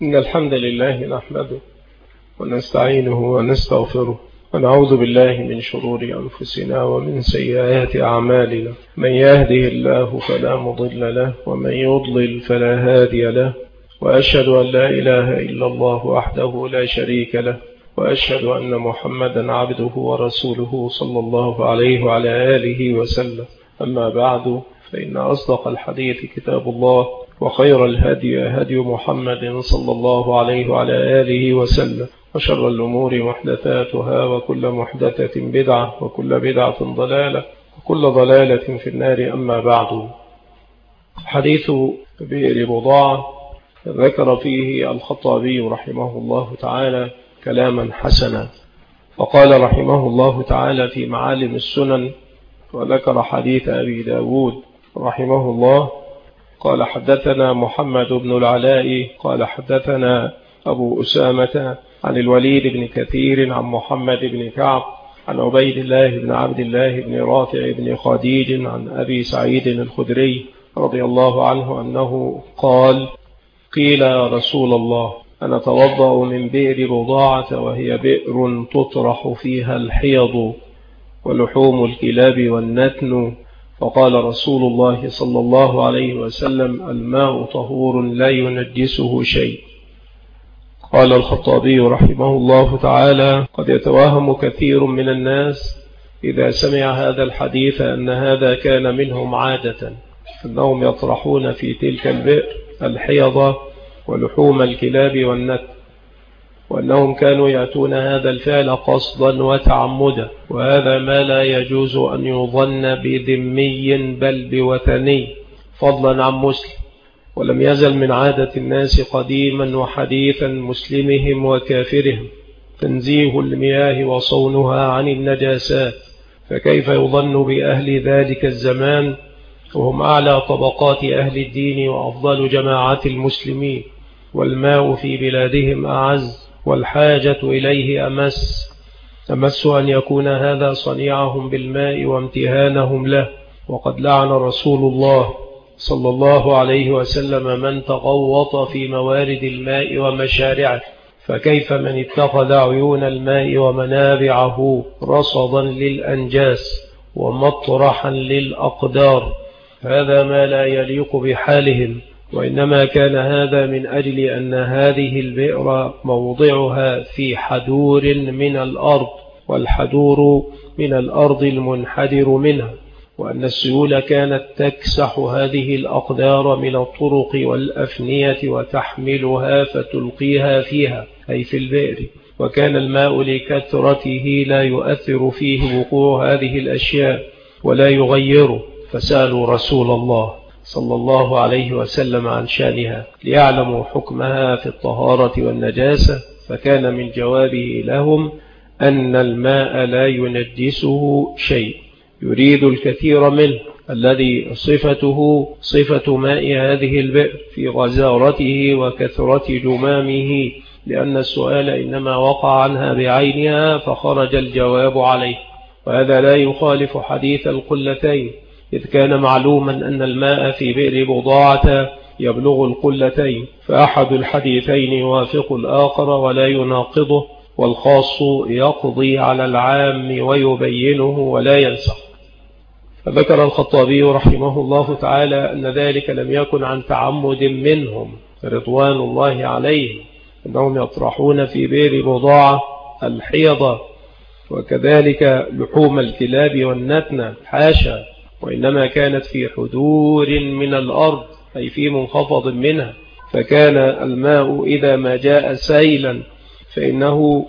إن الحمد لله نحمده ونستعينه ونستغفره ونعوذ بالله من شرور أنفسنا ومن سيئات أعمالنا. من يهده الله فلا مضل له ومن يضلل فلا هادي له، وأشهد أن لا إله إلا الله وحده لا شريك له، وأشهد أن محمدا عبده ورسوله صلى الله عليه وعلى آله وسلم. أما بعد، فإن أصدق الحديث كتاب الله، وخير الهدي هدي محمد صلى الله عليه وعلى آله وسلم، وشر الأمور محدثاتها، وكل محدثة بدعة، وكل بدعة ضلالة، وكل ضلالة في النار. أما بعد، حديث بئر بضاعة ذكر فيه الخطابي رحمه الله تعالى كلاما حسنا، فقال رحمه الله تعالى في معالم السنن، وذكر حديث أبي داود رحمه الله قال: حدثنا محمد بن العلاء قال حدثنا أبو أسامة عن الوليد بن كثير عن محمد بن كعب عن عبيد الله بن عبد الله بن رافع بن خديج عن أبي سعيد الخدري رضي الله عنه أنه قال: قيل يا رسول الله، أنا أتوضأ من بئر بضاعة وهي بئر تطرح فيها الحيض ولحوم الكلاب والنتن، فقال رسول الله صلى الله عليه وسلم: الماء طهور لا ينجسه شيء. قال الخطابي رحمه الله تعالى: قد يتوهم كثير من الناس إذا سمع هذا الحديث أن هذا كان منهم عادة، أنهم يطرحون في تلك البئر الحيض ولحوم الكلاب والنتن، وأنهم كانوا يأتون هذا الفعل قصدا وتعمدا، وهذا ما لا يجوز أن يظن بذمي بل بوثني، فضلا عن مسلم. ولم يزل من عادة الناس قديما وحديثا، مسلمهم وكافرهم، تنزيه المياه وصونها عن النجاسات، فكيف يظن بأهل ذلك الزمان وهم أعلى طبقات أهل الدين وأفضل جماعات المسلمين، والماء في بلادهم أعز والحاجة إليه أمس أن يكون هذا صنيعهم بالماء وامتهانهم له. وقد لعن رسول الله صلى الله عليه وسلم من تغوط في موارد الماء ومشارعه، فكيف من اتخذ عيون الماء ومنابعه رصدا للأنجاس ومطرحا للأقدار؟ هذا ما لا يليق بحالهم، وإنما كان هذا من أجل أن هذه البئر موضعها في حدور من الأرض، والحدور من الأرض المنحدر منها، وأن السيول كانت تكسح هذه الأقدار من الطرق والأفنية وتحملها فتلقيها فيها، أي في البئر، وكان الماء لكثرته لا يؤثر فيه وقوع هذه الأشياء ولا يغيره، فسألوا رسول الله صلى الله عليه وسلم عن شأنها ليعلموا حكمها في الطهارة والنجاسة، فكان من جوابه لهم أن الماء لا ينجسه شيء، يريد الكثير منه الذي صفته صفة ماء هذه البئر في غزارته وكثرة جمامه، لأن السؤال إنما وقع عنها بعينها فخرج الجواب عليه. وهذا لا يخالف حديث القلتين، إذ كان معلوما أن الماء في بئر بضاعة يبلغ القلتين، فأحد الحديثين يوافق الآخر ولا يناقضه، والخاص يقضي على العام ويبينه ولا ينسخ. فذكر الخطابي رحمه الله تعالى أن ذلك لم يكن عن تعمد منهم رضوان الله عليهم، أنهم يطرحون في بئر بضاعة الحيض وكذلك لحوم الكلاب والنتن، حاشا، وإنما كانت في حدور من الأرض، أي في منخفض منها، فكان الماء إذا ما جاء سيلا فإنه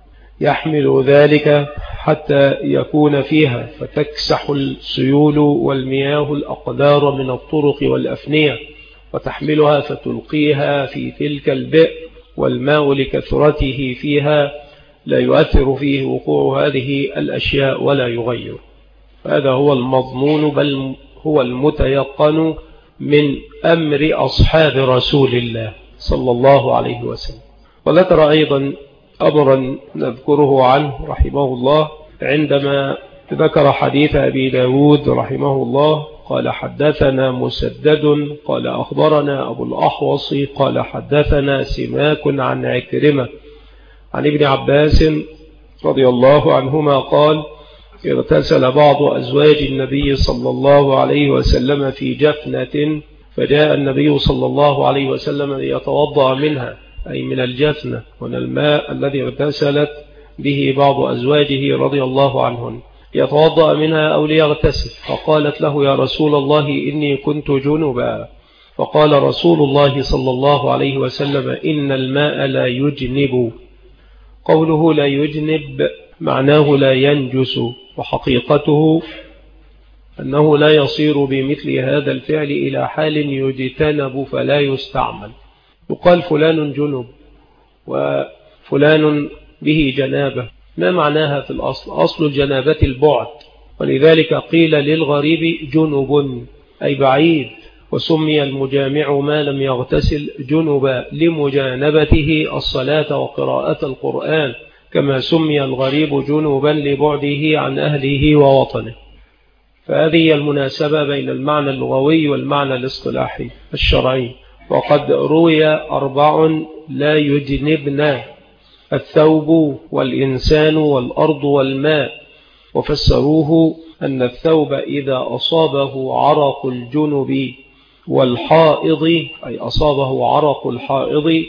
يحمل ذلك حتى يكون فيها، فتكسح السيول والمياه الأقدار من الطرق والأفنية وتحملها فتلقيها في تلك البئر، والماء لكثرته فيها لا يؤثر فيه وقوع هذه الأشياء ولا يغير. هذا هو المضمون، بل هو المتيقن من أمر أصحاب رسول الله صلى الله عليه وسلم. وذكر أيضا أمرا نذكره عنه رحمه الله عندما ذكر حديث أبي داود رحمه الله، قال حدثنا مسدد قال أخبرنا أبو الأحوص قال حدثنا سماك عن عكرمة عن ابن عباس رضي الله عنهما قال اغتسل بعض أزواج النبي صلى الله عليه وسلم في جفنة فجاء النبي صلى الله عليه وسلم ليتوضأ منها أي من الجفنة من الماء الذي اغتسلت به بعض أزواجه رضي الله عنهن يتوضأ منها أو ليغتسل فقالت له يا رسول الله إني كنت جنبا فقال رسول الله صلى الله عليه وسلم إن الماء لا يجنب. قوله لا يجنب معناه لا ينجس وحقيقته أنه لا يصير بمثل هذا الفعل إلى حال يجتنب فلا يستعمل. يقال فلان جنب وفلان به جنابة، ما معناها في الأصل؟ أصل الجنابة البعد، ولذلك قيل للغريب جنب أي بعيد، وسمي المجامع ما لم يغتسل جنبا لمجانبته الصلاة وقراءة القرآن، كما سمي الغريب جنبا لبعده عن أهله ووطنه. فهذه المناسبة بين المعنى اللغوي والمعنى الاصطلاحي الشرعي. وقد روي 4 لا يجنبنا: الثوب والإنسان والأرض والماء، وفسروه أن الثوب إذا أصابه عرق الجنب والحائض أي أصابه عرق الحائض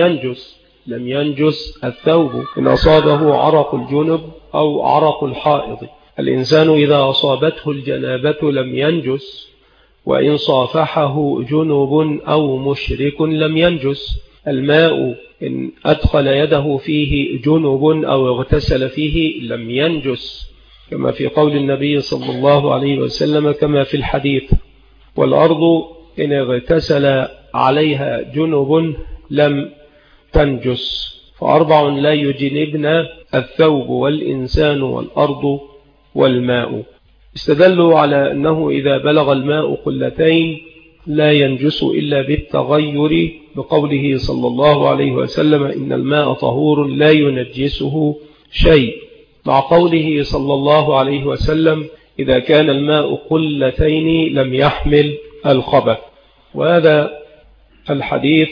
لم ينجس الثوب إن أصابه عرق الجنب أو عرق الحائض. الإنسان إذا أصابته الجنابة لم ينجس، وإن صافحه جنب أو مشرك لم ينجس. الماء إن أدخل يده فيه جنب أو اغتسل فيه لم ينجس، كما في قول النبي صلى الله عليه وسلم كما في الحديث. والأرض إن اغتسل عليها جنب لم تنجس. ف4 لا يجنبن: الثوب والإنسان والأرض والماء. استدلوا على أنه إذا بلغ الماء قلتين لا ينجس إلا بالتغير بقوله صلى الله عليه وسلم إن الماء طهور لا ينجسه شيء، مع قوله صلى الله عليه وسلم إذا كان الماء قلتين لم يحمل الخبث. وهذا الحديث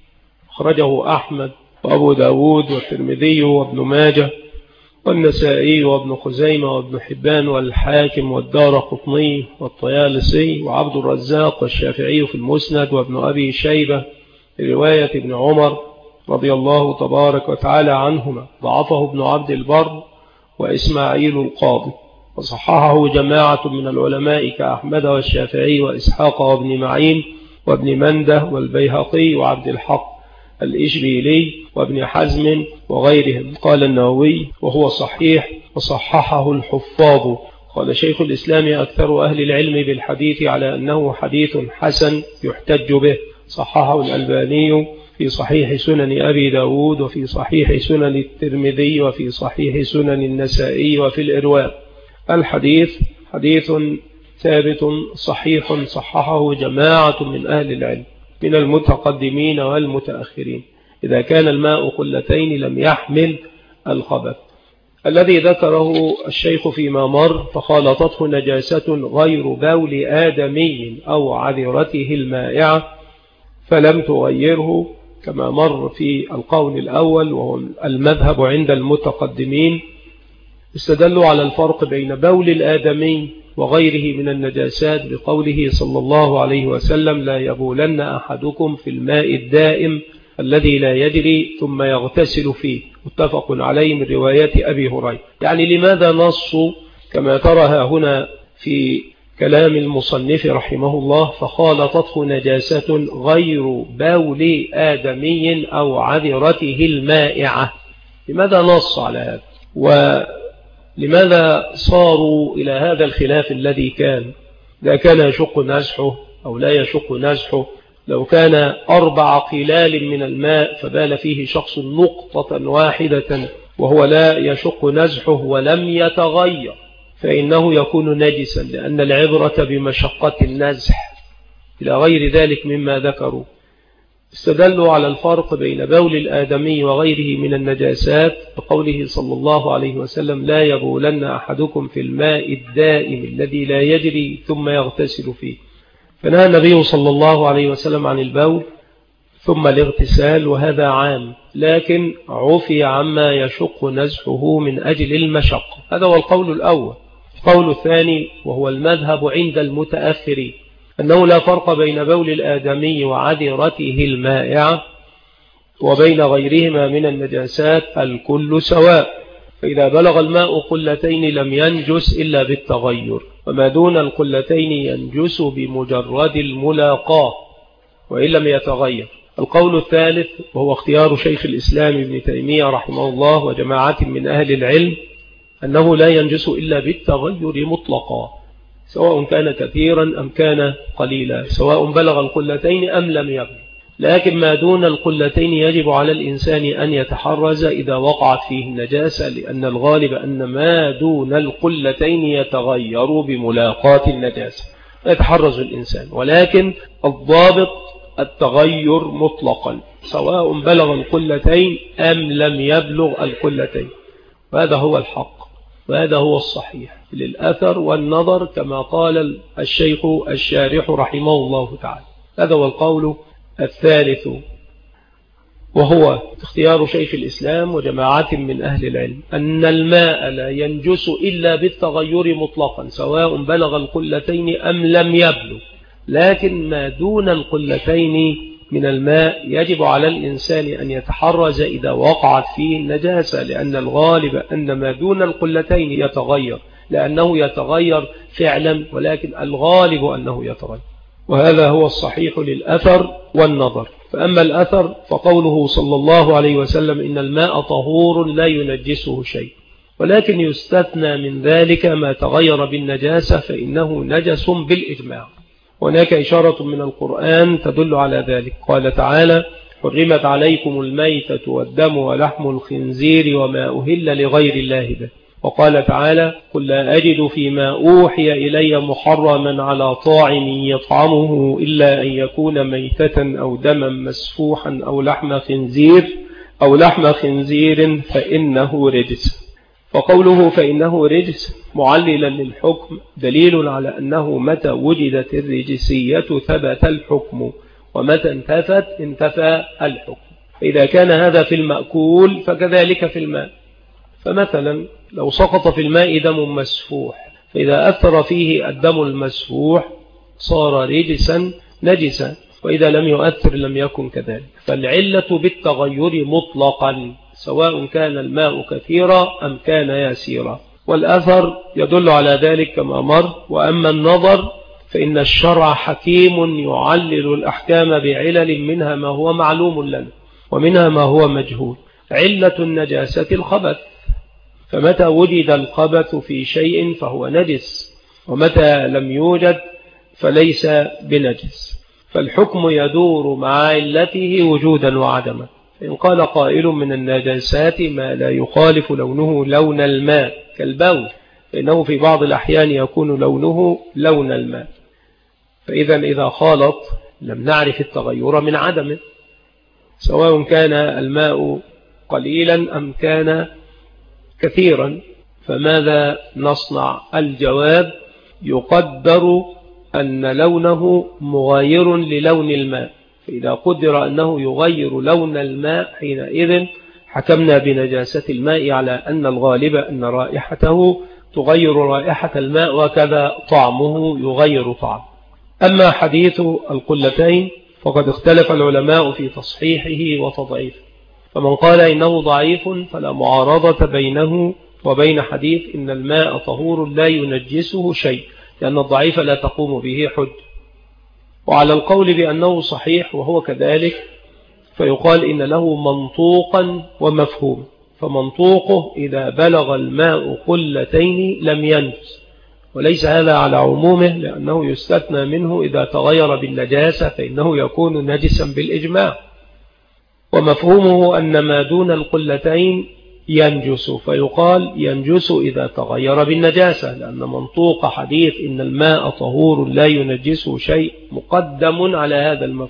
أخرجه أحمد وأبو داود والترمذي وابن ماجه والنسائي وابن خزيمة وابن حبان والحاكم والدارقطني والطيالسي وعبد الرزاق والشافعي في المسند وابن أبي شيبة رواية ابن عمر رضي الله تبارك وتعالى عنهما، ضعفه ابن عبد البر وإسماعيل القاضي، وصححه جماعة من العلماء كأحمد والشافعي وإسحاق وابن معين وابن منده والبيهقي وعبد الحق الإشبيلي وابن حزم وغيرهم. قال النووي وهو صحيح وصححه الحفاظ. قال شيخ الإسلام أكثر أهل العلم بالحديث على أنه حديث حسن يحتج به. صححه الألباني في صحيح سنن أبي داود وفي صحيح سنن الترمذي وفي صحيح سنن النسائي وفي الإرواء. الحديث حديث ثابت صحيح صححه جماعة من أهل العلم من المتقدمين والمتأخرين. إذا كان الماء قلتين لم يحمل الخبث. الذي ذكره الشيخ فيما مر فخالطته نجاسة غير بول آدمي أو عذرته المائعة فلم تغيره، كما مر في القول الأول وهو المذهب عند المتقدمين. استدلوا على الفرق بين بول الآدمي وغيره من النجاسات بقوله صلى الله عليه وسلم لا يبولن أحدكم في الماء الدائم الذي لا يجري ثم يغتسل فيه، متفق عليه من روايات أبي هريرة. يعني لماذا نصوا كما ترى هنا في كلام المصنف رحمه الله فخالطته نجاسة غير بول آدمي أو عذرته المائعة؟ لماذا نص على هذا؟ ولماذا صاروا إلى هذا الخلاف الذي كان؟ إذا كان يشق نزحه أو لا يشق نزحه، لو كان 4 قلال من الماء فبال فيه شخص نقطة واحدة وهو لا يشق نزحه ولم يتغير فإنه يكون نجسا، لأن العبرة بمشقة النزح إلى غير ذلك مما ذكروا. استدلوا على الفرق بين بول الآدمي وغيره من النجاسات بقوله صلى الله عليه وسلم: لا يبولن أحدكم في الماء الدائم الذي لا يجري ثم يغتسل فيه. فنهى النبي صلى الله عليه وسلم عن البول ثم الاغتسال، وهذا عام، لكن عفي عما يشق نزحه من أجل المشق. هذا هو القول الأول. القول الثاني وهو المذهب عند المتأخرين أنه لا فرق بين بول الآدمي وعذرته المائعة وبين غيرهما من النجاسات، الكل سواء. فإذا بلغ الماء قلتين لم ينجس إلا بالتغير، وما دون القلتين ينجس بمجرد الملاقاة وإن لم يتغير. القول الثالث وهو اختيار شيخ الإسلام ابن تيمية رحمه الله وجماعة من أهل العلم أنه لا ينجس إلا بالتغير مطلقا، سواء كان كثيرا أم كان قليلا، سواء بلغ القلتين أم لم يبلغ. لكن ما دون القلتين يجب على الإنسان أن يتحرز إذا وقعت فيه النجاسة، لأن الغالب أن ما دون القلتين يتغير بملاقاة النجاسة، يتحرز الإنسان، ولكن الضابط التغير مطلقا سواء بلغ القلتين أم لم يبلغ القلتين. وهذا هو الحق وهذا هو الصحيح للأثر والنظر كما قال الشيخ الشارح رحمه الله تعالى. هذا هو القول الثالث وهو اختيار شيخ الإسلام وجماعة من أهل العلم أن الماء لا ينجس إلا بالتغير مطلقا سواء بلغ القلتين أم لم يبلغ، لكن ما دون القلتين من الماء يجب على الإنسان أن يتحرز إذا وقعت فيه النجاسة، لأن الغالب أن ما دون القلتين يتغير، لأنه يتغير فعلا، ولكن الغالب أنه يتغير. وهذا هو الصحيح للأثر والنظر. فأما الأثر فقوله صلى الله عليه وسلم: إن الماء طهور لا ينجسه شيء، ولكن يستثنى من ذلك ما تغير بالنجاسة فإنه نجس بالإجماع. هناك إشارة من القرآن تدل على ذلك. قال تعالى: حرمت عليكم الميتة والدم ولحم الخنزير وما أهل لغير الله به. وقال تعالى: قل لا أجد فيما أوحي إلي محرما على طاعم يطعمه إلا أن يكون ميتة أو دما مسفوحا أو لحم خنزير فإنه رجس. فقوله فإنه رجس معللا للحكم دليل على أنه متى وجدت الرجسية ثبت الحكم، ومتى انتفى الحكم. إذا كان هذا في المأكول فكذلك في الماء. فمثلا لو سقط في الماء دم مسفوح، فإذا أثر فيه الدم المسفوح صار رجسا نجسا، وإذا لم يؤثر لم يكن كذلك. فالعلة بالتغير مطلقا سواء كان الماء كثيرا أم كان يسيرا، والأثر يدل على ذلك كما مر. وأما النظر فإن الشرع حكيم يعلل الأحكام بعلل، منها ما هو معلوم لنا ومنها ما هو مجهول. علة النجاسة الخبث، فمتى وجد الخبث في شيء فهو نجس، ومتى لم يوجد فليس بنجس. فالحكم يدور مع علته وجودا وعدما. إن قال قائل من النجاسات ما لا يخالف لونه لون الماء كالبول، فإنه في بعض الأحيان يكون لونه لون الماء، إذا خالط لم نعرف التغير من عدمه، سواء كان الماء قليلا أم كان كثيرا. فماذا نصنع؟ الجواب: يقدر أن لونه مغاير للون الماء، فإذا قدر أنه يغير لون الماء حينئذ حكمنا بنجاسة الماء على أن الغالب أن رائحته تغير رائحة الماء، وكذا طعمه يغير طعمه. أما حديث القلتين فقد اختلف العلماء في تصحيحه وتضعيفه، فمن قال إنه ضعيف فلا معارضة بينه وبين حديث إن الماء طهور لا ينجسه شيء، لأن الضعيف لا تقوم به حج. وعلى القول بأنه صحيح وهو كذلك فيقال إن له منطوقا ومفهوم. فمنطوقه إذا بلغ الماء قلتين لم ينجس، وليس هذا على عمومه، لأنه يستثنى منه إذا تغير بالنجاسة فإنه يكون نجسا بالإجماع. ومفهومه أن ما دون القلتين ينجس، فيقال ينجس إذا تغير بالنجاسة، لأن منطوق حديث إن الماء طهور لا ينجسه شيء مقدم على هذا المفهوم.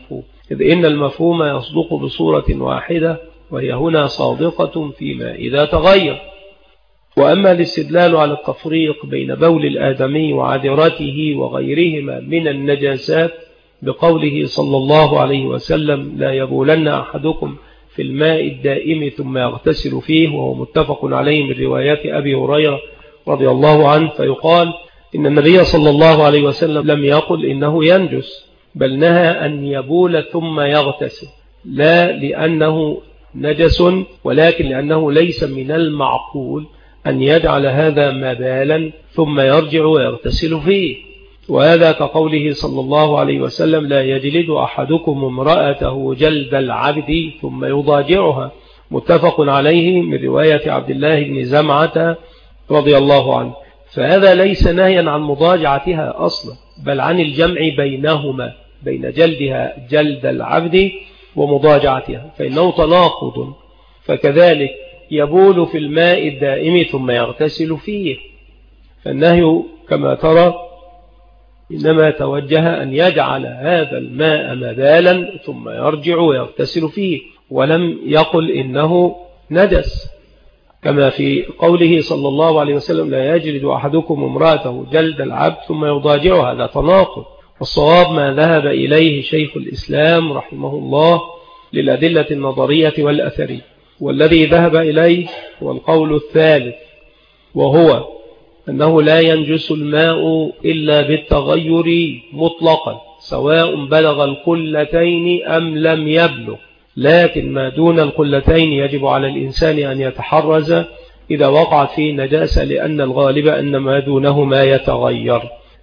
إذ إن المفهوم يصدق بصورة واحدة، وهي هنا صادقة فيما إذا تغير. وأما الاستدلال على التفريق بين بول الآدمي وعذرته وغيرهما من النجاسات بقوله صلى الله عليه وسلم: لا يبولن أحدكم في الماء الدائم ثم يغتسل فيه، وهو متفق عليه من روايات أبي هريرة رضي الله عنه، فيقال إن النبي صلى الله عليه وسلم لم يقل إنه ينجس، بل نهى أن يبول ثم يغتسل، لا لأنه نجس، ولكن لأنه ليس من المعقول أن يجعل هذا مبالا ثم يرجع ويغتسل فيه. وهذا كقوله صلى الله عليه وسلم: لا يجلد أحدكم امرأته جلد العبد ثم يضاجعها، متفق عليه من رواية عبد الله بن زمعة رضي الله عنه. فهذا ليس نهيا عن مضاجعتها أصلا، بل عن الجمع بينهما، بين جلدها جلد العبد ومضاجعتها، فإنه تناقض. فكذلك يبول في الماء الدائم ثم يغتسل فيه، فالنهي كما ترى إنما توجه أن يجعل هذا الماء مبالا ثم يرجع ويغتسل فيه، ولم يقل إنه نجس، كما في قوله صلى الله عليه وسلم: لا يجلد أحدكم امرأته جلد العبد ثم يضاجعها. هذا تناقض. والصواب ما ذهب إليه شيخ الإسلام رحمه الله للأدلة النظرية والأثرية، والذي ذهب إليه هو القول الثالث، وهو أنه لا ينجس الماء إلا بالتغير مطلقا، سواء بلغ القلتين أم لم يبلغ، لكن ما دون القلتين يجب على الإنسان أن يتحرز إذا وقعت فيه نجاسة، لأن الغالب أن ما دونه ما يتغير.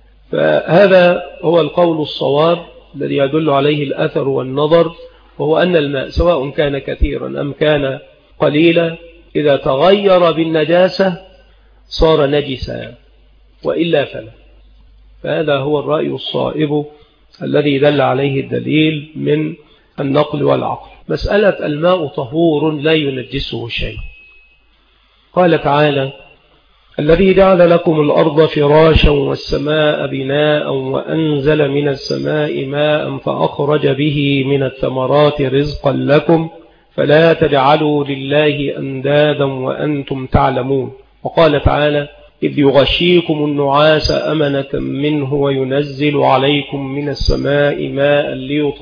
فهذا هو القول الصواب الذي يدل عليه الأثر والنظر، وهو أن الماء سواء كان كثيرا أم كان قليلا إذا تغير بالنجاسة صار نجسا، وإلا فلا. فهذا هو الرأي الصائب الذي دل عليه الدليل من النقل والعقل. مسألة الماء طهور لا ينجسه شيء. قال تعالى: الذي جعل لكم الأرض فراشا والسماء بناء وأنزل من السماء ماء فأخرج به من الثمرات رزقا لكم فلا تجعلوا لله أندادا وأنتم تعلمون. وقال تعالى: إذ يغشيكم النعاس أمنة منه وينزل عليكم من السماء ماء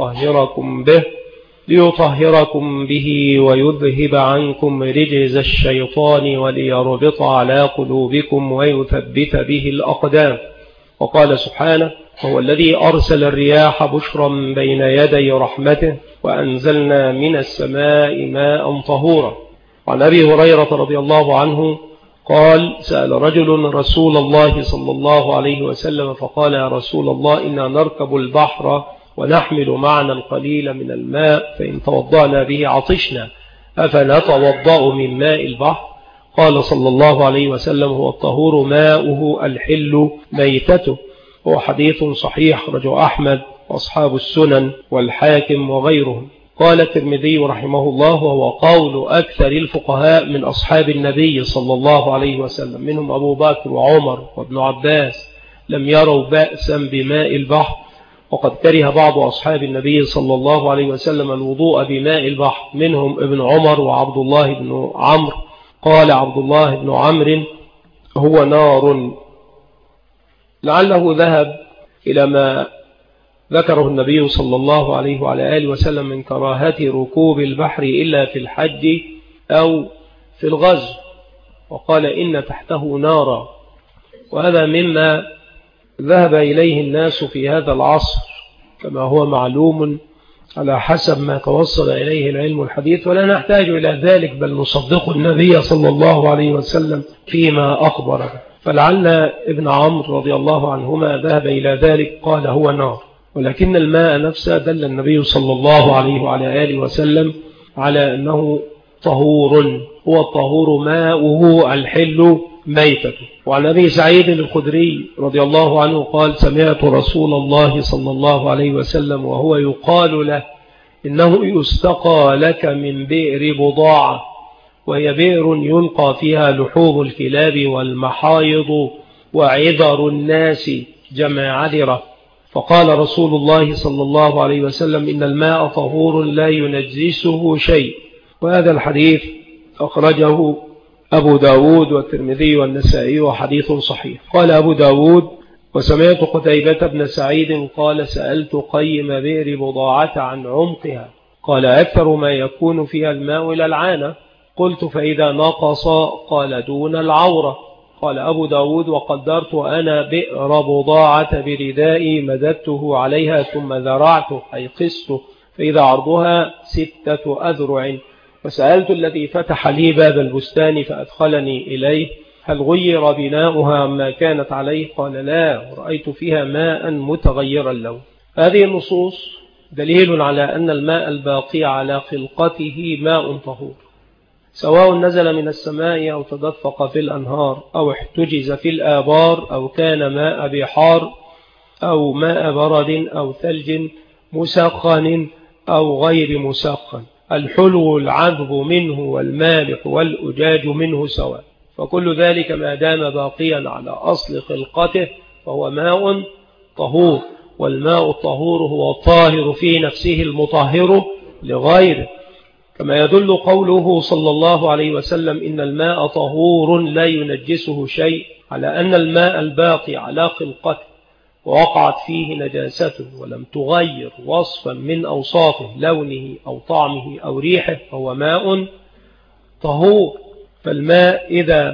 ليطهركم به ويذهب عنكم رجز الشيطان وليربط على قلوبكم ويثبت به الأقدام. وقال سبحانه: هو الذي أرسل الرياح بشرا بين يدي رحمته وأنزلنا من السماء ماء طهورا. عن أبي هريرة رضي الله عنه قال: سأل رجل رسول الله صلى الله عليه وسلم فقال: يا رسول الله، إنا نركب البحر ونحمل معنا القليل من الماء، فإن توضأنا به عطشنا، أفنتوضأ من ماء البحر؟ قال صلى الله عليه وسلم: هو الطهور ماؤه الحل ميتته. هو حديث صحيح رجع أحمد وأصحاب السنن والحاكم وغيرهم. قال الترمذي رحمه الله: وهو قول أكثر الفقهاء من أصحاب النبي صلى الله عليه وسلم، منهم أبو بكر وعمر وابن عباس، لم يروا بأسا بماء البحر. وقد كره بعض أصحاب النبي صلى الله عليه وسلم الوضوء بماء البحر، منهم ابن عمر وعبد الله بن عمرو. قال عبد الله بن عمرو: هو نار. لعله ذهب إلى ما ذكره النبي صلى الله عليه وعلى آله وسلم من كراهة ركوب البحر إلا في الحج أو في الغزو، وقال: إن تحته نارا. وهذا مما ذهب إليه الناس في هذا العصر، كما هو معلوم على حسب ما توصل إليه العلم الحديث، ولا نحتاج إلى ذلك، بل نصدق النبي صلى الله عليه وسلم فيما أخبر. فلعل ابن عمرو رضي الله عنهما ذهب إلى ذلك، قال: هو نار. ولكن الماء نفسه دل النبي صلى الله عليه وعلى آله وسلم على أنه طهور، هو الطهور ماؤه الحل ميتته. وعن أبي سعيد الخدري رضي الله عنه قال: سمعت رسول الله صلى الله عليه وسلم وهو يقال له: إنه يستقى لك من بئر بضاعة، وهي بئر يلقى فيها لحوم الكلاب والمحايض وعذر الناس، جمع عذرة، فقال رسول الله صلى الله عليه وسلم إن الماء طهور لا ينجسه شيء. وهذا الحديث أخرجه أبو داود والترمذي والنسائي وحديث صحيح. قال أبو داود وسمعت قتيبة بن سعيد قال سألت قيم بئر بضاعة عن عمقها قال أكثر ما يكون فيها الماء إلى العانة. قلت فإذا نقص قال دون العورة. قال أبو داود وقدرت أنا بئر بضاعة بردائي مددته عليها ثم ذرعته أي قسته فإذا عرضها 6 أذرع. وسألت الذي فتح لي باب البستان فأدخلني إليه هل غير بناؤها ما كانت عليه قال لا ورأيت فيها ماء متغير اللون. هذه النصوص دليل على أن الماء الباقي على خلقته ماء طهور سواء نزل من السماء أو تدفق في الأنهار أو احتجز في الآبار أو كان ماء بحار أو ماء برد أو ثلج مسخن أو غير مسخن. الحلو العذب منه والمالح والأجاج منه سواء فكل ذلك ما دام باقيا على أصل خلقته فهو ماء طهور. والماء الطهور هو الطاهر في نفسه المطهر لغيره كما يدل قوله صلى الله عليه وسلم إن الماء طهور لا ينجسه شيء على أن الماء الباقي على خلقته ووقعت فيه نجاسة ولم تغير وصفا من أوصافه لونه أو طعمه أو ريحه فهو ماء طهور. فالماء إذا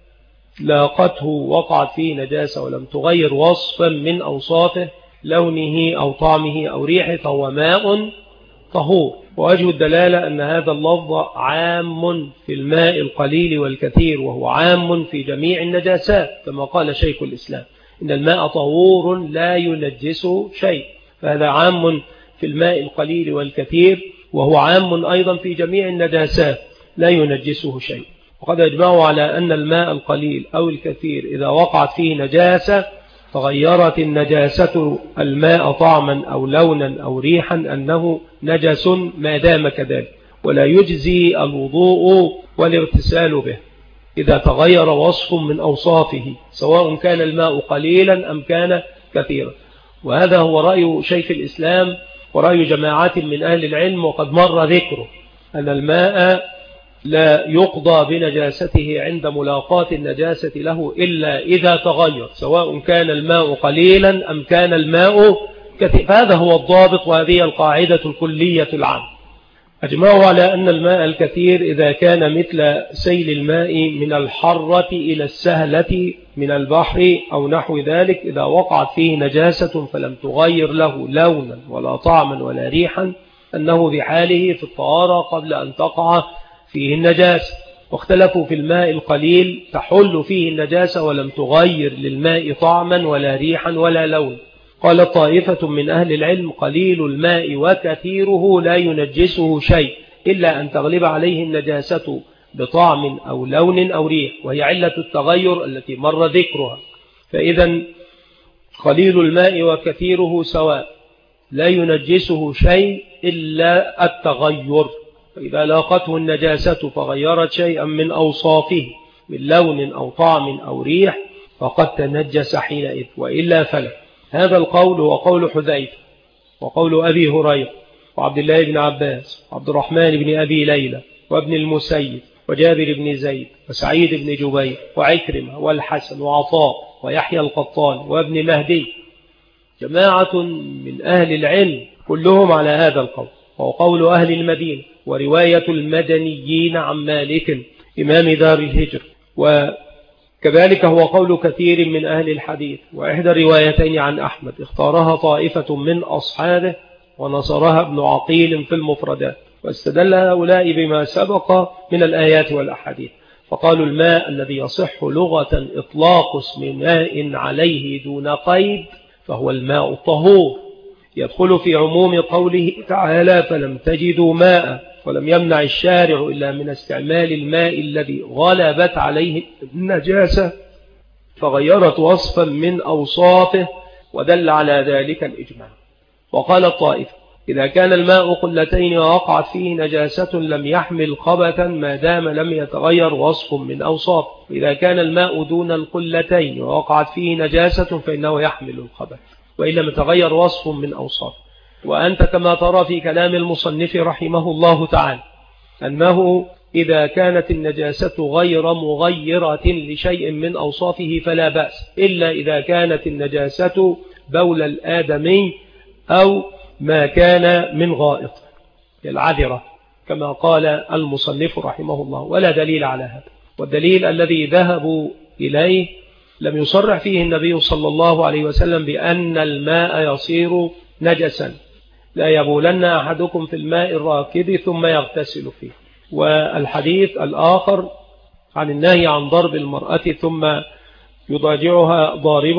لاقته وقعت فيه نجاسة ولم تغير وصفا من أوصافه لونه أو طعمه أو ريحه فهو ماء طهور. ووجه الدلالة أن هذا اللفظ عام في الماء القليل والكثير وهو عام في جميع النجاسات كما قال شيخ الإسلام إن الماء طهور لا ينجسه شيء. فهذا عام في الماء القليل والكثير وهو عام أيضا في جميع النجاسات لا ينجسه شيء. وقد أجمعوا على أن الماء القليل أو الكثير إذا وقعت فيه نجاسة فغيرت النجاسة الماء طعما أو لونا أو ريحا أنه نجس ما دام كذلك ولا يجزي الوضوء والاغتسال به إذا تغير وصف من أوصافه سواء كان الماء قليلا أم كان كثيرا. وهذا هو رأي شيخ الإسلام ورأي جماعات من أهل العلم وقد مر ذكره أن الماء لا يقضى بنجاسته عند ملاقاة النجاسة له إلا إذا تغير سواء كان الماء قليلا أم كان الماء كثير. هذا هو الضابط وهذه القاعدة الكلية العامة. أجمعوا على أن الماء الكثير إذا كان مثل سيل الماء من الحرة إلى السهلة من البحر أو نحو ذلك إذا وقعت فيه نجاسة فلم تغير له لونا ولا طعما ولا ريحا أنه بحاله في الطهارة قبل أن تقع فيه النجاسة. واختلفوا في الماء القليل تحل فيه النجاسة ولم تغير للماء طعما ولا ريحا ولا لون. قال طائفة من أهل العلم قليل الماء وكثيره لا ينجسه شيء إلا أن تغلب عليه النجاسة بطعم أو لون أو ريح وهي علة التغير التي مر ذكرها. فإذا قليل الماء وكثيره سواء لا ينجسه شيء إلا التغير. فإذا لاقته النجاسة فغيرت شيئا من أوصافه من لون أو طعم أو ريح فقد تنجس حينئذ وإلا فلا. هذا القول هو قول حذيفة وقول أبي هريرة وعبد الله بن عباس وعبد الرحمن بن أبي ليلى وابن المسيب وجابر بن زيد وسعيد بن جبير وعكرمة والحسن وعطاء ويحيى القطان وابن مهدي جماعة من أهل العلم كلهم على هذا القول وهو قول أهل المدينة ورواية المدنيين عن مالك إمام دار الهجر وكذلك هو قول كثير من أهل الحديث. وإحدى الروايتين عن أحمد اختارها طائفة من أصحابه ونصرها ابن عقيل في المفردات. واستدل هؤلاء بما سبق من الآيات والأحاديث فقالوا الماء الذي يصح لغة إطلاق اسم ماء عليه دون قيد فهو الماء الطهور يدخل في عموم قوله تعالى فلم تجدوا ماء ولم يمنع الشارع إلا من استعمال الماء الذي غلبت عليه النجاسة فغيرت وصفا من أوصافه ودل على ذلك الإجماع. وقال الطائفة إذا كان الماء قلتين ووقعت فيه نجاسة لم يحمل خبثا ما دام لم يتغير وصف من أوصافه. إذا كان الماء دون القلتين ووقعت فيه نجاسة فإنه يحمل الخبث. وإن لم يتغير وصف من أوصاف. وأنت كما ترى في كلام المصنف رحمه الله تعالى أنه إذا كانت النجاسة غير مغيرة لشيء من أوصافه فلا بأس، إلا إذا كانت النجاسة بول الآدمي أو ما كان من غائط العذرة كما قال المصنف رحمه الله، ولا دليل على هذا. والدليل الذي ذهبوا إليه لم يصرح فيه النبي صلى الله عليه وسلم بأن الماء يصير نجسا، لا يبولن أحدكم في الماء الراكد ثم يغتسل فيه. والحديث الآخر عن النهي عن ضرب المرأة ثم يضاجعها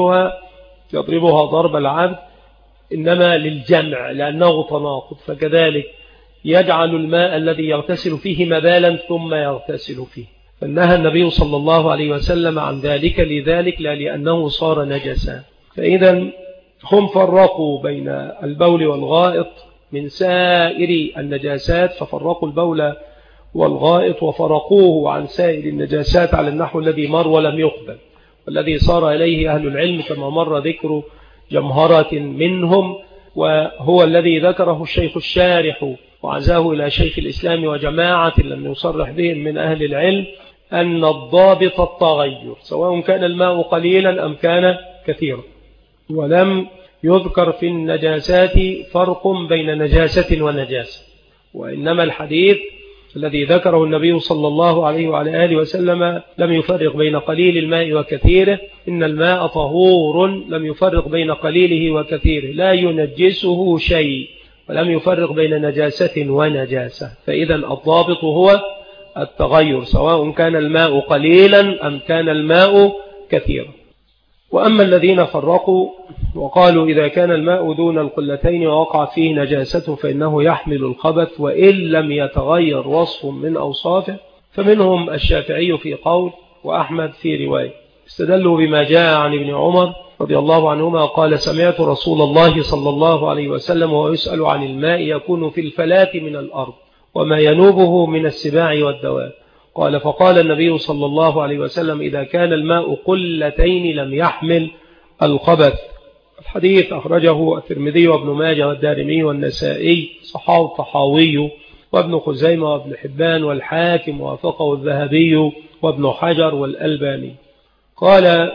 يضربها ضرب العبد إنما للجمع لأنه تناقض، فكذلك يجعل الماء الذي يغتسل فيه مبالا ثم يغتسل فيه، فنهى النبي صلى الله عليه وسلم عن ذلك لذلك لا لأنه صار نجسا. فإذا هم فرقوا بين البول والغائط من سائر النجاسات، ففرقوا البول والغائط وفرقوه عن سائر النجاسات على النحو الذي مر ولم يقبل، والذي صار إليه أهل العلم كما مر ذكر جمهرة منهم، وهو الذي ذكره الشيخ الشارح وعزاه إلى شيخ الإسلام وجماعة لم يصرح بهم من أهل العلم، أن الضابط التغير سواء كان الماء قليلا أم كان كثيرا. ولم يذكر في النجاسات فرق بين نجاسة ونجاسة، وإنما الحديث الذي ذكره النبي صلى الله عليه وعلى آله وسلم لم يفرق بين قليل الماء وكثيره، إن الماء طهور، لم يفرق بين قليله وكثيره، لا ينجسه شيء، ولم يفرق بين نجاسة ونجاسة. فإذا الضابط هو التغير سواء كان الماء قليلا أم كان الماء كثيرا. وأما الذين فرقوا وقالوا إذا كان الماء دون القلتين ووقع فيه نجاسة فإنه يحمل الخبث وإن لم يتغير وصف من أوصافه، فمنهم الشافعي في قول وأحمد في رواية، استدلوا بما جاء عن ابن عمر رضي الله عنهما قال سمعت رسول الله صلى الله عليه وسلم وهو يسأل عن الماء يكون في الفلاة من الأرض وما ينوبه من السباع والدواب، قال فقال النبي صلى الله عليه وسلم إذا كان الماء قلتين لم يحمل الخبث. الحديث أخرجه الترمذي وابن ماجه والدارمي والنسائي، صححه الطحاوي وابن خزيمة وابن حبان والحاكم ووافقه الذهبي وابن حجر والألباني. قال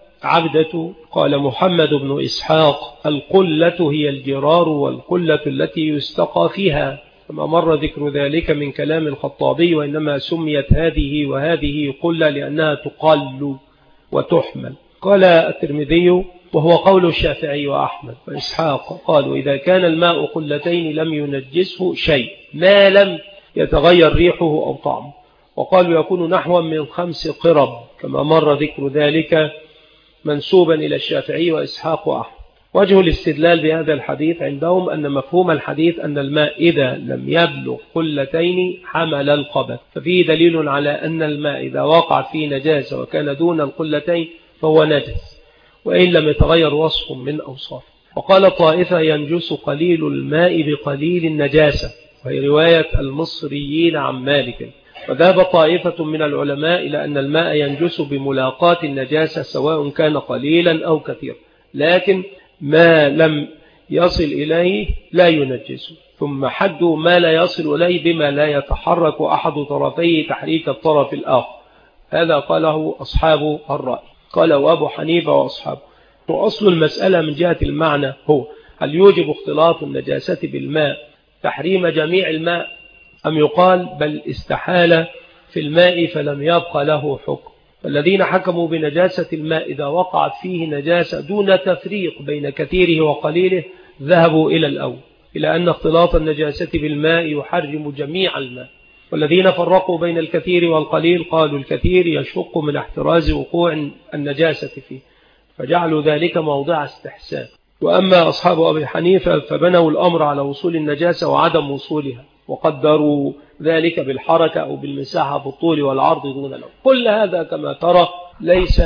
عبدة قال محمد بن إسحاق القلة هي الجرار والقلة التي يستقى فيها، كما مر ذكر ذلك من كلام الخطابي، وإنما سميت هذه وهذه قلة لأنها تقل وتحمل. قال الترمذي وهو قول الشافعي وأحمد وإسحاق قالوا إذا كان الماء قلتين لم ينجسه شيء ما لم يتغير ريحه أو طعمه، وقالوا يكون نحو من 5 قرب كما مر ذكر ذلك منسوبا إلى الشافعي وإسحاق وأحمد. وجه الاستدلال بهذا الحديث عندهم أن مفهوم الحديث أن الماء إذا لم يبلغ قلتين حمل الخبث، ففيه دليل على أن الماء إذا وقع فيه نجاسة وكان دون القلتين فهو نجس وإن لم يتغير وصف من أوصافه. وقال طائفة ينجس قليل الماء بقليل النجاسة، وهي رواية المصريين عن مالك. وذهب طائفة من العلماء إلى أن الماء ينجس بملاقاة النجاسة سواء كان قليلا أو كثيرا، لكن ما لم يصل إليه لا ينجسه، ثم حد ما لا يصل إليه بما لا يتحرك أحد طرفيه تحريك الطرف الآخر. هذا قاله أصحاب الرأي، قاله أبو حنيفة وأصحابه. وأصل المسألة من جهة المعنى هو هل يوجب اختلاط النجاسة بالماء تحريم جميع الماء، أم يقال بل استحال في الماء فلم يبقى له حكم. الذين حكموا بنجاسة الماء إذا وقعت فيه نجاسة دون تفريق بين كثيره وقليله ذهبوا إلى الأول، إلى أن اختلاط النجاسة بالماء يحرم جميع الماء. والذين فرقوا بين الكثير والقليل قالوا الكثير يشق من احتراز وقوع النجاسة فيه، فجعلوا ذلك موضع استحسان. وأما أصحاب أبي حنيفة فبنوا الأمر على وصول النجاسة وعدم وصولها، وقدروا ذلك بالحركة أو بالمساحة بالطول والعرض دون لون. كل هذا كما ترى ليس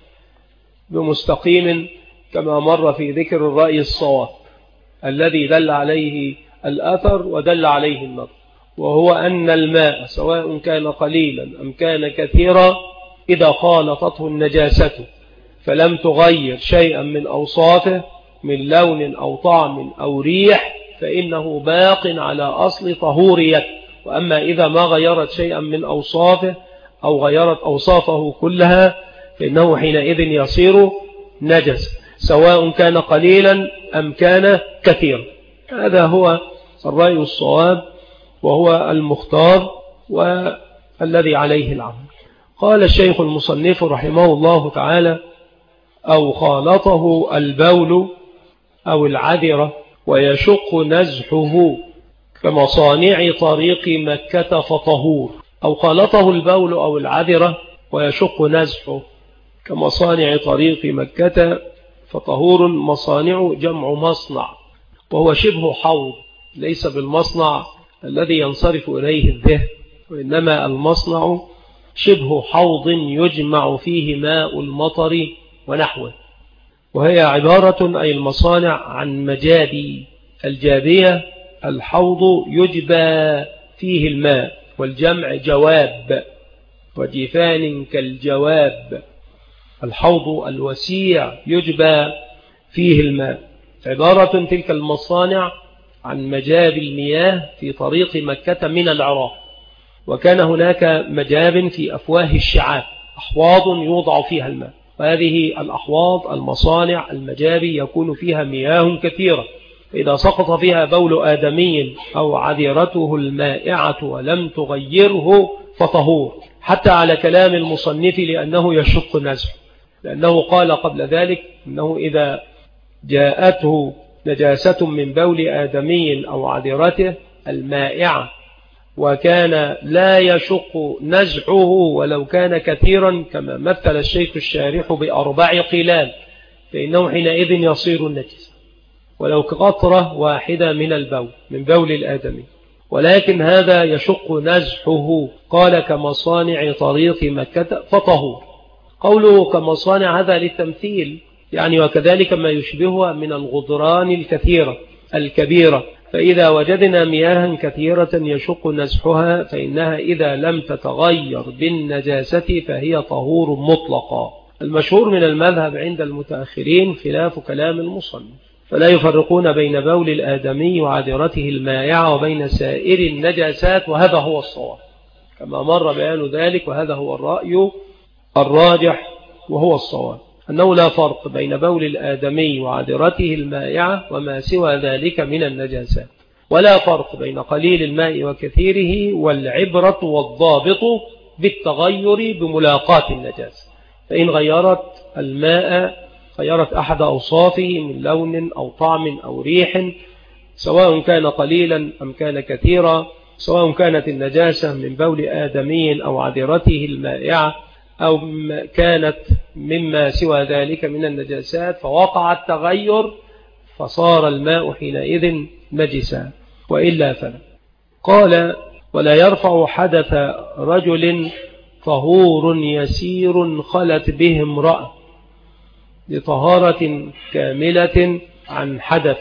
بمستقيم كما مر في ذكر الرأي الصواب الذي دل عليه الأثر ودل عليه النظر، وهو أن الماء سواء كان قليلا أم كان كثيرا إذا خالطته النجاسة فلم تغير شيئا من أوصافه من لون أو طعم أو ريح فإنه باق على أصل طهوريته. وأما إذا ما غيرت شيئا من أوصافه أو غيرت أوصافه كلها فإنه حينئذ يصير نجس، سواء كان قليلا أم كان كثيرا. هذا هو الرأي الصواب وهو المختار والذي عليه العمل. قال الشيخ المصنف رحمه الله تعالى: أو خالطه البول أو العذرة ويشق نزحه كمصانع طريق مكة فطهور. أو خالطه البول أو العذرة ويشق نزحه كمصانع طريق مكة فطهور. مصانع جمع مصنع، وهو شبه حوض، ليس بالمصنع الذي ينصرف إليه الذهن، وإنما المصنع شبه حوض يجمع فيه ماء المطر ونحوه. وهي عبارة أي المصانع عن مجابي. الجابية الحوض يجبى فيه الماء، والجمع جواب، وجفان كالجواب. الحوض الوسيع يجبى فيه الماء. عبارة تلك المصانع عن مجاب المياه في طريق مكة من العراق. وكان هناك مجاب في أفواه الشعاب، أحواض يوضع فيها الماء، وهذه الأحواض المصانع المجابي يكون فيها مياه كثيرة، فإذا سقط فيها بول آدمي أو عذرته المائعة ولم تغيره فطهور، حتى على كلام المصنف لأنه يشق نزح، لأنه قال قبل ذلك أنه إذا جاءته نجاسة من بول آدمي أو عذرته المائعة وكان لا يشق نزعه ولو كان كثيرا، كما مثل الشيخ الشارح ب4 قلال، فإنه حينئذ يصير النجس ولو قطرة واحدة من بول الآدمي. ولكن هذا يشق نزحه، قال كمصانع طريق مكة فطهور. قوله كمصانع هذا للتمثيل، يعني وكذلك ما يشبهها من الغدران الكثيرة الكبيرة. فإذا وجدنا مياها كثيرة يشق نزحها فإنها إذا لم تتغير بالنجاسة فهي طهور مطلقا. المشهور من المذهب عند المتأخرين خلاف كلام المصنف، فلا يفرقون بين بول الآدمي وعذرته المائعة وبين سائر النجاسات، وهذا هو الصواب كما مر بيان ذلك، وهذا هو الرأي الراجح وهو الصواب، أنه لا فرق بين بول الآدمي وعذرته المائعة وما سوى ذلك من النجاسات، ولا فرق بين قليل الماء وكثيره، والعبرة والضابط بالتغير بملاقاة النجاسة. فإن غيرت الماء غيرت أحد أوصافه من لون أو طعم أو ريح، سواء كان قليلا أم كان كثيرا، سواء كانت النجاسة من بول آدمي أو عذرته المائعة أو كانت مما سوى ذلك من النجاسات، فوقع التغير فصار الماء حينئذ نجسا، وإلا فلا. قال: ولا يرفع حدث رجل طهور يسير خلت به امرأة لطهارة كاملة عن حدث.